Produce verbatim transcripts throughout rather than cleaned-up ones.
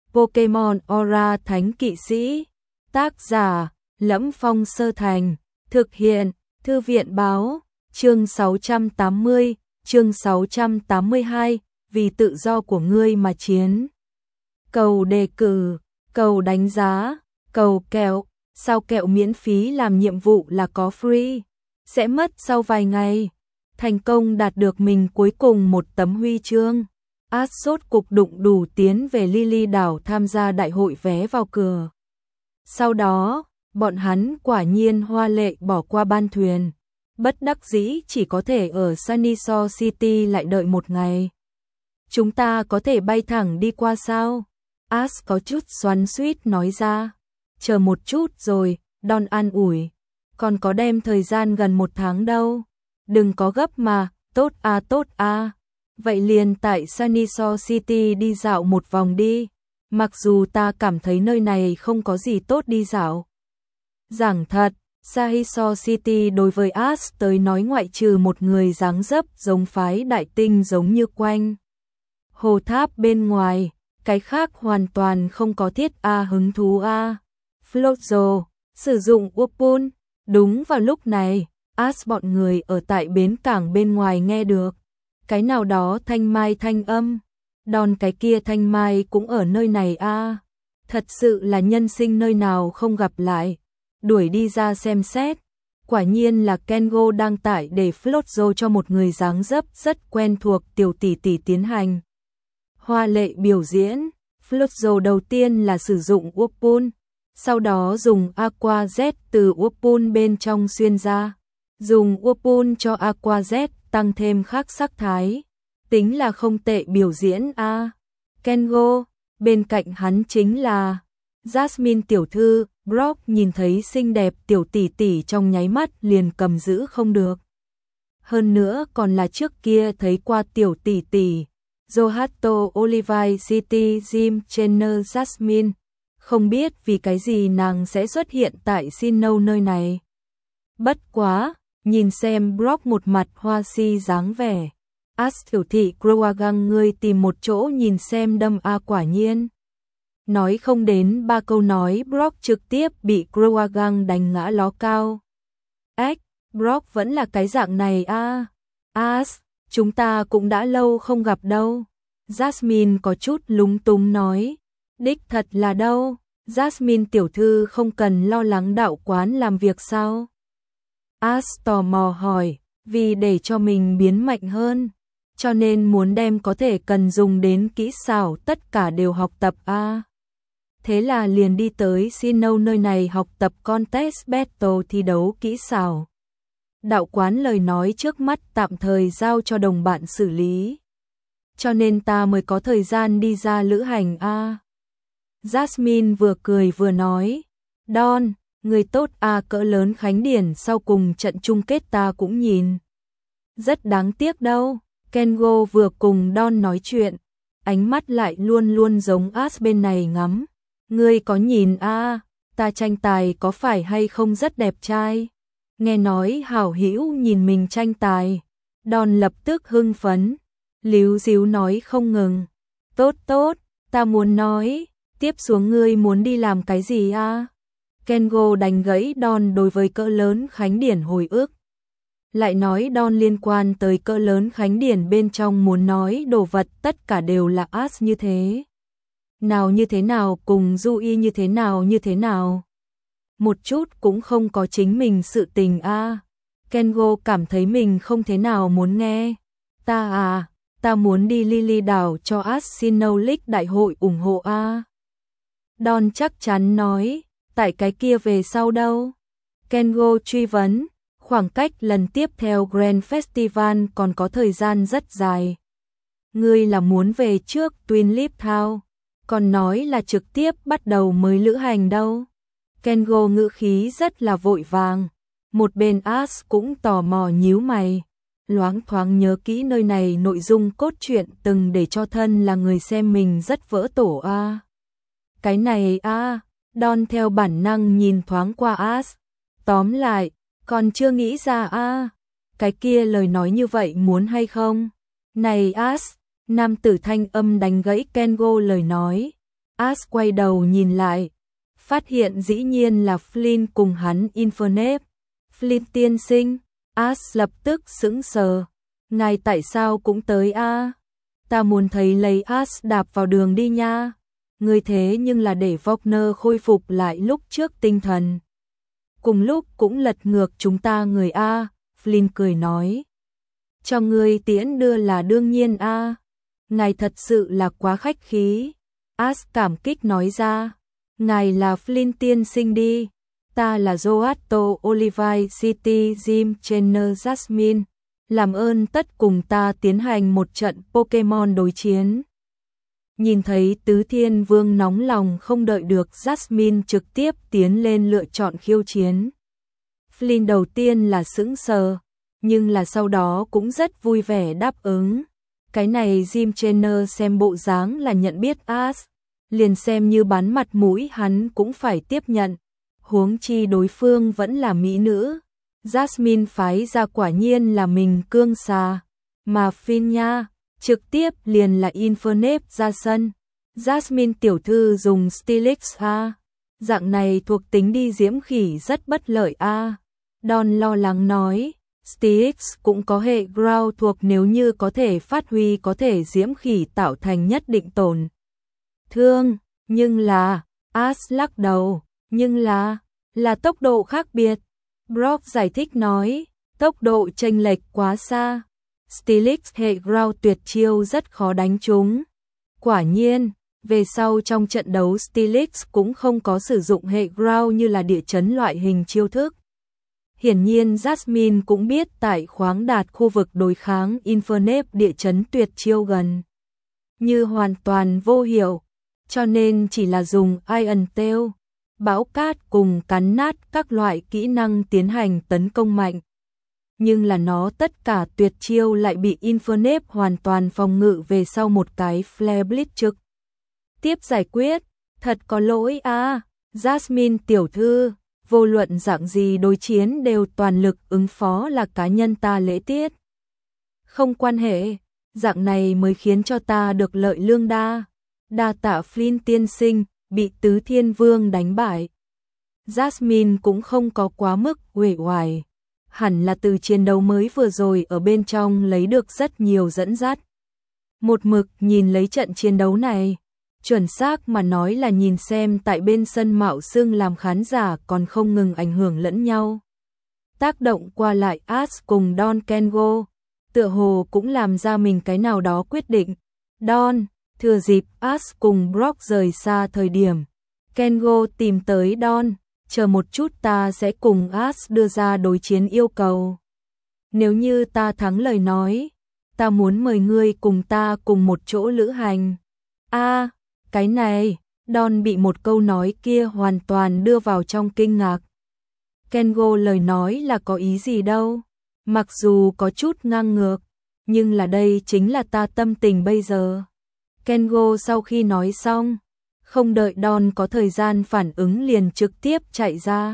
Pokemon Aura Thánh Kỵ Sĩ. Tác giả: Lẫm Phong Sơ Thành. Thực hiện: Thư viện báo. Chương sáu trăm tám mươi, chương sáu trăm tám mươi hai, vì tự do của ngươi mà chiến. Cầu đề cử, cầu đánh giá, cầu kẹo. Sao kẹo miễn phí làm nhiệm vụ là có free, sẽ mất sau vài ngày. Thành công đạt được mình cuối cùng một tấm huy chương. Ash sốt cục đụng đủ tiến về Lily đảo tham gia đại hội vé vào cửa. Sau đó, bọn hắn quả nhiên hoa lệ bỏ qua ban thuyền. Bất đắc dĩ chỉ có thể ở Sunnyside City lại đợi một ngày. Chúng ta có thể bay thẳng đi qua sao? Ash có chút xoắn xuýt nói ra. Chờ một chút rồi, Don an ủi. Còn có đem thời gian gần một tháng đâu. Đừng có gấp mà, tốt à tốt à. Vậy liền tại Sunnyside City đi dạo một vòng đi. Mặc dù ta cảm thấy nơi này không có gì tốt đi dạo. Giảng thật, Sunnyside City đối với Ash tới nói ngoại trừ một người dáng dấp giống phái đại tinh giống như quanh hồ tháp bên ngoài, cái khác hoàn toàn không có thiết a hứng thú a. Flojo, sử dụng Upun. Đúng vào lúc này, Ash bọn người ở tại bến cảng bên ngoài nghe được cái nào đó thanh mai thanh âm. Đòn cái kia thanh mai cũng ở nơi này a. Thật sự là nhân sinh nơi nào không gặp lại. Đuổi đi ra xem xét. Quả nhiên là Kengo đang tải để Flojo cho một người dáng dấp rất quen thuộc tiểu tỷ tỷ tiến hành hoa lệ biểu diễn. Flojo đầu tiên là sử dụng Upun, sau đó dùng Aqua Z từ Upun bên trong xuyên ra. Dùng Upun cho Aqua Z tăng thêm khác sắc thái. Tính là không tệ biểu diễn a. À. Kengo, bên cạnh hắn chính là Jasmine tiểu thư. Brock nhìn thấy xinh đẹp tiểu tỷ tỷ trong nháy mắt liền cầm giữ không được. Hơn nữa còn là trước kia thấy qua tiểu tỷ tỷ. Johato Olivine City Gym Trainer Jasmine. Không biết vì cái gì nàng sẽ xuất hiện tại Sinnoh nơi này. Bất quá, nhìn xem Brock một mặt hoa si dáng vẻ. Ash tiểu thị Croagang ngươi tìm một chỗ nhìn xem đâm a quả nhiên. Nói không đến ba câu nói Brock trực tiếp bị Croagang đánh ngã ló cao. Ếch, Brock vẫn là cái dạng này a. À. Ash, chúng ta cũng đã lâu không gặp đâu. Jasmine có chút lúng túng nói. Đích thật là đâu, Jasmine tiểu thư không cần lo lắng đạo quán làm việc sao? Ash tò mò hỏi, vì để cho mình biến mạnh hơn, cho nên muốn đem có thể cần dùng đến kỹ xảo tất cả đều học tập a. À. Thế là liền đi tới Sinnoh nơi này học tập contest battle thi đấu kỹ xảo. Đạo quán lời nói trước mắt tạm thời giao cho đồng bạn xử lý. Cho nên ta mới có thời gian đi ra lữ hành a. À. Jasmine vừa cười vừa nói, Don, người tốt à cỡ lớn khánh điển sau cùng trận chung kết ta cũng nhìn. Rất đáng tiếc đâu, Kengo vừa cùng Don nói chuyện, ánh mắt lại luôn luôn giống Ash bên này ngắm. Ngươi có nhìn a, à, ta tranh tài có phải hay không rất đẹp trai? Nghe nói hảo hữu nhìn mình tranh tài, Don lập tức hưng phấn, líu díu nói không ngừng. Tốt tốt, ta muốn nói. Tiếp xuống ngươi muốn đi làm cái gì a? À? Kengo đánh gãy Don đối với cỡ lớn khánh điển hồi ức. Lại nói Don liên quan tới cỡ lớn khánh điển bên trong muốn nói đồ vật tất cả đều là Ash như thế. Nào như thế nào cùng Du-y như thế nào như thế nào. Một chút cũng không có chính mình sự tình a. À. Kengo cảm thấy mình không thế nào muốn nghe. Ta à, ta muốn đi Lily đảo cho Ash Sinnoh League đại hội ủng hộ a. À. Don chắc chắn nói, tại cái kia về sau đâu? Kengo truy vấn, khoảng cách lần tiếp theo Grand Festival còn có thời gian rất dài. Ngươi là muốn về trước Twin Leaf Town, còn nói là trực tiếp bắt đầu mới lữ hành đâu. Kengo ngữ khí rất là vội vàng, một bên Ash cũng tò mò nhíu mày. Loáng thoáng nhớ kỹ nơi này nội dung cốt truyện từng để cho thân là người xem mình rất vỡ tổ a. À. Cái này a, à, Don theo bản năng nhìn thoáng qua Ash. Tóm lại, còn chưa nghĩ ra a. À. Cái kia lời nói như vậy muốn hay không? Này Ash, nam tử thanh âm đánh gãy Kengo lời nói. Ash quay đầu nhìn lại, phát hiện dĩ nhiên là Flynn cùng hắn Infernape. Flynn tiên sinh, Ash lập tức sững sờ. Ngài tại sao cũng tới a? À? Ta muốn thấy lấy Ash đạp vào đường đi nha. Người thế nhưng là để Wagner khôi phục lại lúc trước tinh thần. Cùng lúc cũng lật ngược chúng ta người a, Flynn cười nói. Cho người tiễn đưa là đương nhiên a. Ngài thật sự là quá khách khí. Ash cảm kích nói ra. Ngài là Flynn tiên sinh đi. Ta là Joatto Olivine City Jim Chenner Jasmine. Làm ơn tất cùng ta tiến hành một trận Pokemon đối chiến. Nhìn thấy Tứ Thiên Vương nóng lòng không đợi được, Jasmine trực tiếp tiến lên lựa chọn khiêu chiến. Flynn đầu tiên là sững sờ, nhưng là sau đó cũng rất vui vẻ đáp ứng. Cái này Jim Chenner xem bộ dáng là nhận biết Ash, liền xem như bán mặt mũi hắn cũng phải tiếp nhận. Huống chi đối phương vẫn là mỹ nữ. Jasmine phái ra quả nhiên là mình cương xà, mà Flynn nha, trực tiếp liền là Infernape ra sân. Jasmine tiểu thư dùng Steelix a, dạng này thuộc tính đi diễm khỉ rất bất lợi a. Don lo lắng nói, Steelix cũng có hệ ground thuộc, nếu như có thể phát huy có thể diễm khỉ tạo thành nhất định tổn thương, nhưng là, Ash lắc đầu, nhưng là, là tốc độ khác biệt. Brock giải thích nói, tốc độ chênh lệch quá xa. Steelix hệ ground tuyệt chiêu rất khó đánh trúng. Quả nhiên, về sau trong trận đấu Steelix cũng không có sử dụng hệ ground như là địa chấn loại hình chiêu thức. Hiển nhiên Jasmine cũng biết tại khoáng đạt khu vực đối kháng Infernape địa chấn tuyệt chiêu gần như hoàn toàn vô hiệu, cho nên chỉ là dùng Iron Tail, bão cát cùng cắn nát các loại kỹ năng tiến hành tấn công mạnh. Nhưng là nó tất cả tuyệt chiêu lại bị Infernape hoàn toàn phòng ngự về sau một cái Flare Blitz trực tiếp giải quyết. Thật có lỗi a, à, Jasmine tiểu thư, vô luận dạng gì đối chiến đều toàn lực ứng phó là cá nhân ta lễ tiết. Không quan hệ, dạng này mới khiến cho ta được lợi lương đa. Đa tạ Flynn tiên sinh, bị Tứ Thiên Vương đánh bại. Jasmine cũng không có quá mức uể oải, hẳn là từ chiến đấu mới vừa rồi ở bên trong lấy được rất nhiều dẫn dắt. Một mực nhìn lấy trận chiến đấu này, chuẩn xác mà nói là nhìn xem tại bên sân mạo xưng làm khán giả còn không ngừng ảnh hưởng lẫn nhau. Tác động qua lại Ash cùng Don Kengo, tựa hồ cũng làm ra mình cái nào đó quyết định. Don, thừa dịp Ash cùng Brock rời xa thời điểm, Kengo tìm tới Don, chờ một chút ta sẽ cùng Ash đưa ra đối chiến yêu cầu. Nếu như ta thắng lời nói, ta muốn mời ngươi cùng ta cùng một chỗ lữ hành. A, à, cái này, Don bị một câu nói kia hoàn toàn đưa vào trong kinh ngạc. Kengo lời nói là có ý gì đâu, mặc dù có chút ngang ngược, nhưng là đây chính là ta tâm tình bây giờ. Kengo sau khi nói xong, không đợi Don có thời gian phản ứng liền trực tiếp chạy ra.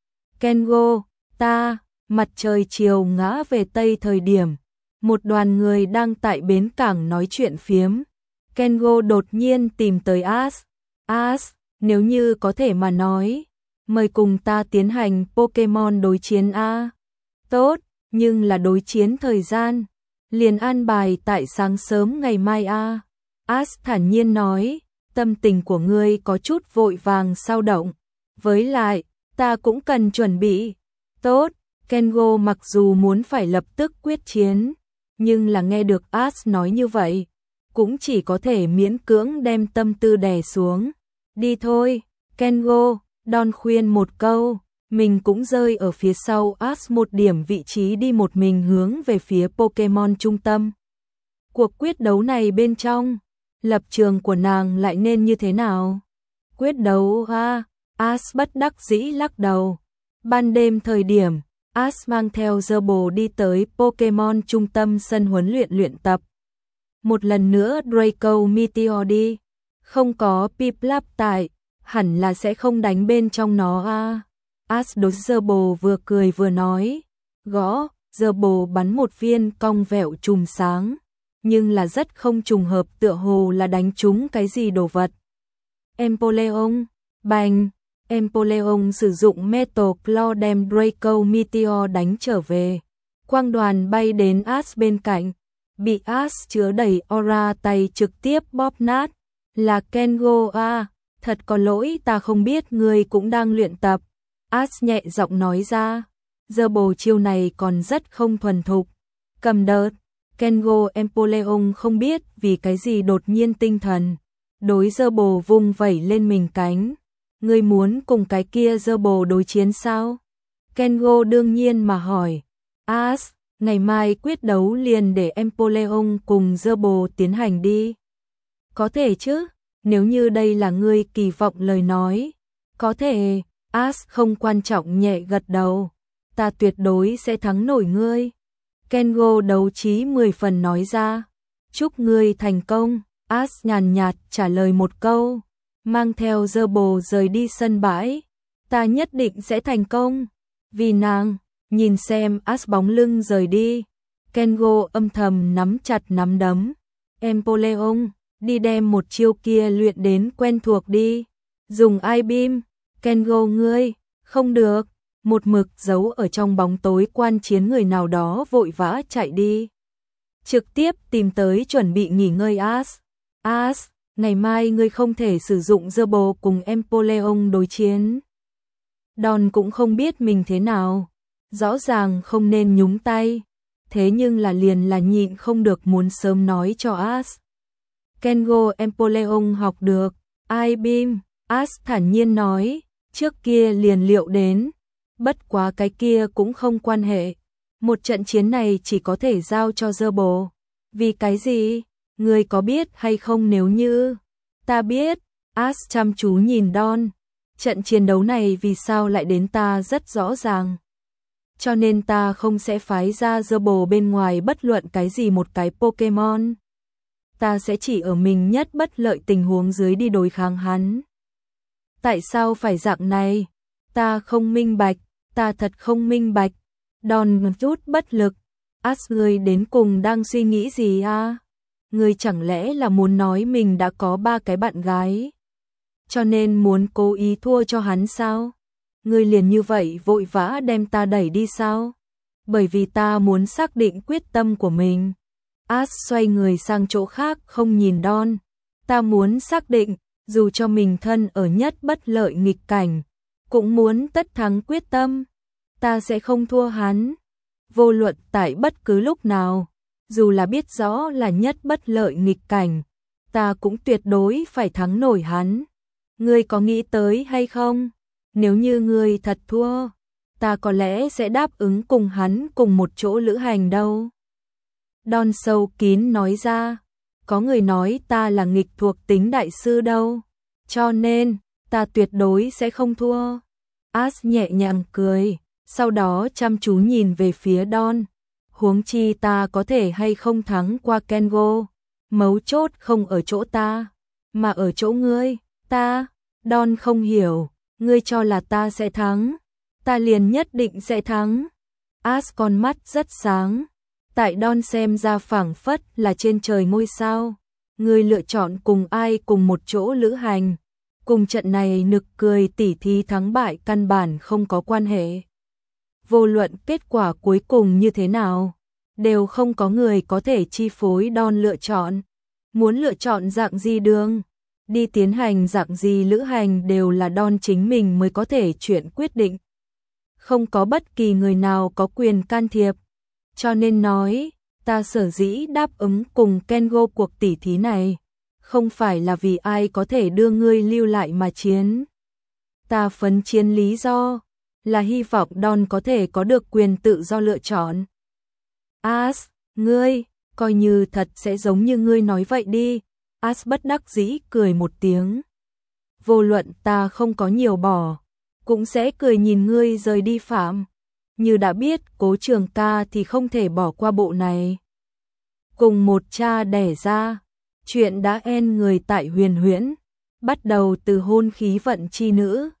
Kengo, ta, mặt trời chiều ngã về tây thời điểm, một đoàn người đang tại bến cảng nói chuyện phiếm. Kengo đột nhiên tìm tới Ash. Ash, nếu như có thể mà nói, mời cùng ta tiến hành Pokemon đối chiến a. Tốt, nhưng là đối chiến thời gian, liền an bài tại sáng sớm ngày mai a. Ash thản nhiên nói, tâm tình của ngươi có chút vội vàng sao động, với lại, ta cũng cần chuẩn bị. Tốt, Kengo mặc dù muốn phải lập tức quyết chiến, nhưng là nghe được Ash nói như vậy, cũng chỉ có thể miễn cưỡng đem tâm tư đè xuống. Đi thôi, Kengo, Don khuyên một câu, mình cũng rơi ở phía sau Ash một điểm vị trí đi một mình hướng về phía Pokemon trung tâm. Cuộc quyết đấu này bên trong, lập trường của nàng lại nên như thế nào? Quyết đấu ha, Ash bất đắc dĩ lắc đầu. Ban đêm thời điểm, Ash mang theo Zerbo đi tới Pokemon trung tâm sân huấn luyện luyện tập. Một lần nữa Draco Meteor đi, không có Piplup tại, hẳn là sẽ không đánh bên trong nó a. À. Ash đối Zerbo vừa cười vừa nói, gõ, Zerbo bắn một viên cong vẹo chùm sáng, nhưng là rất không trùng hợp, tựa hồ là đánh trúng cái gì đồ vật. Empoleon, bành, Empoleon sử dụng Metal Claw đem Draco Meteor đánh trở về. Quang đoàn bay đến Ash bên cạnh, bị Ash chứa đầy aura tay trực tiếp bóp nát. Là Kengo à, thật có lỗi ta không biết ngươi cũng đang luyện tập. Ash nhẹ giọng nói ra, giờ bồ chiêu này còn rất không thuần thục. Cầm đợt, Kengo Empoleon không biết vì cái gì đột nhiên tinh thần. Đối dơ bồ vung vẩy lên mình cánh. Ngươi muốn cùng cái kia dơ bồ đối chiến sao? Kengo đương nhiên mà hỏi. Ash, ngày mai quyết đấu liền để Empoleon cùng dơ bồ tiến hành đi. Có thể chứ, nếu như đây là ngươi kỳ vọng lời nói. Có thể, Ash không quan trọng nhẹ gật đầu. Ta tuyệt đối sẽ thắng nổi ngươi. Kengo đấu trí mười phần nói ra. Chúc ngươi thành công. Ash nhàn nhạt trả lời một câu. Mang theo dơ bồ rời đi sân bãi. Ta nhất định sẽ thành công. Vì nàng, nhìn xem Ash bóng lưng rời đi. Kengo âm thầm nắm chặt nắm đấm. Empoleon, đi đem một chiêu kia luyện đến quen thuộc đi. Dùng I-beam. Kengo ngươi, không được. Một mực giấu ở trong bóng tối quan chiến người nào đó vội vã chạy đi. Trực tiếp tìm tới chuẩn bị nghỉ ngơi Ash. Ash, ngày mai ngươi không thể sử dụng dơ bồ cùng Empoleon đối chiến. Don cũng không biết mình thế nào. Rõ ràng không nên nhúng tay. Thế nhưng là liền là nhịn không được muốn sớm nói cho Ash. Kengo Empoleon học được. I-beam, Ash thản nhiên nói. Trước kia liền liệu đến. Bất quá cái kia cũng không quan hệ. Một trận chiến này chỉ có thể giao cho dơ bồ. Vì cái gì? Ngươi có biết hay không nếu như... Ta biết. Ash chăm chú nhìn Don. Trận chiến đấu này vì sao lại đến ta rất rõ ràng. Cho nên ta không sẽ phái ra dơ bồ bên ngoài bất luận cái gì một cái Pokemon. Ta sẽ chỉ ở mình nhất bất lợi tình huống dưới đi đối kháng hắn. Tại sao phải dạng này? Ta không minh bạch. Ta thật không minh bạch. Don một chút bất lực. Ash, ngươi đến cùng đang suy nghĩ gì à? Ngươi chẳng lẽ là muốn nói mình đã có ba cái bạn gái? Cho nên muốn cố ý thua cho hắn sao? Ngươi liền như vậy vội vã đem ta đẩy đi sao? Bởi vì ta muốn xác định quyết tâm của mình. Ash xoay người sang chỗ khác không nhìn Don. Ta muốn xác định, dù cho mình thân ở nhất bất lợi nghịch cảnh, cũng muốn tất thắng quyết tâm. Ta sẽ không thua hắn. Vô luận tại bất cứ lúc nào, dù là biết rõ là nhất bất lợi nghịch cảnh, ta cũng tuyệt đối phải thắng nổi hắn. Ngươi có nghĩ tới hay không? Nếu như ngươi thật thua, ta có lẽ sẽ đáp ứng cùng hắn cùng một chỗ lữ hành đâu. Don sâu kín nói ra, có người nói ta là nghịch thuộc tính đại sư đâu, cho nên ta tuyệt đối sẽ không thua. Ash nhẹ nhàng cười, sau đó chăm chú nhìn về phía Don. Huống chi ta có thể hay không thắng qua Kengo, mấu chốt không ở chỗ ta, mà ở chỗ ngươi. Ta, Don không hiểu, ngươi cho là ta sẽ thắng, ta liền nhất định sẽ thắng. Ash con mắt rất sáng, tại Don xem ra phảng phất là trên trời ngôi sao. Ngươi lựa chọn cùng ai cùng một chỗ lữ hành, cùng trận này nực cười tỉ thí thắng bại căn bản không có quan hệ. Vô luận kết quả cuối cùng như thế nào, đều không có người có thể chi phối Don lựa chọn. Muốn lựa chọn dạng gì đường, đi tiến hành dạng gì lữ hành đều là Don chính mình mới có thể chuyện quyết định. Không có bất kỳ người nào có quyền can thiệp. Cho nên nói, ta sở dĩ đáp ứng cùng Kengo cuộc tỉ thí này, không phải là vì ai có thể đưa ngươi lưu lại mà chiến. Ta phấn chiến lý do là hy vọng Don có thể có được quyền tự do lựa chọn. Ash, ngươi, coi như thật sẽ giống như ngươi nói vậy đi. Ash bất đắc dĩ cười một tiếng. Vô luận ta không có nhiều bỏ, cũng sẽ cười nhìn ngươi rời đi phạm. Như đã biết Cố Trường Ca thì không thể bỏ qua bộ này. Cùng một cha đẻ ra, chuyện đã end người tại Huyền Huyễn, bắt đầu từ hôn khí vận chi nữ.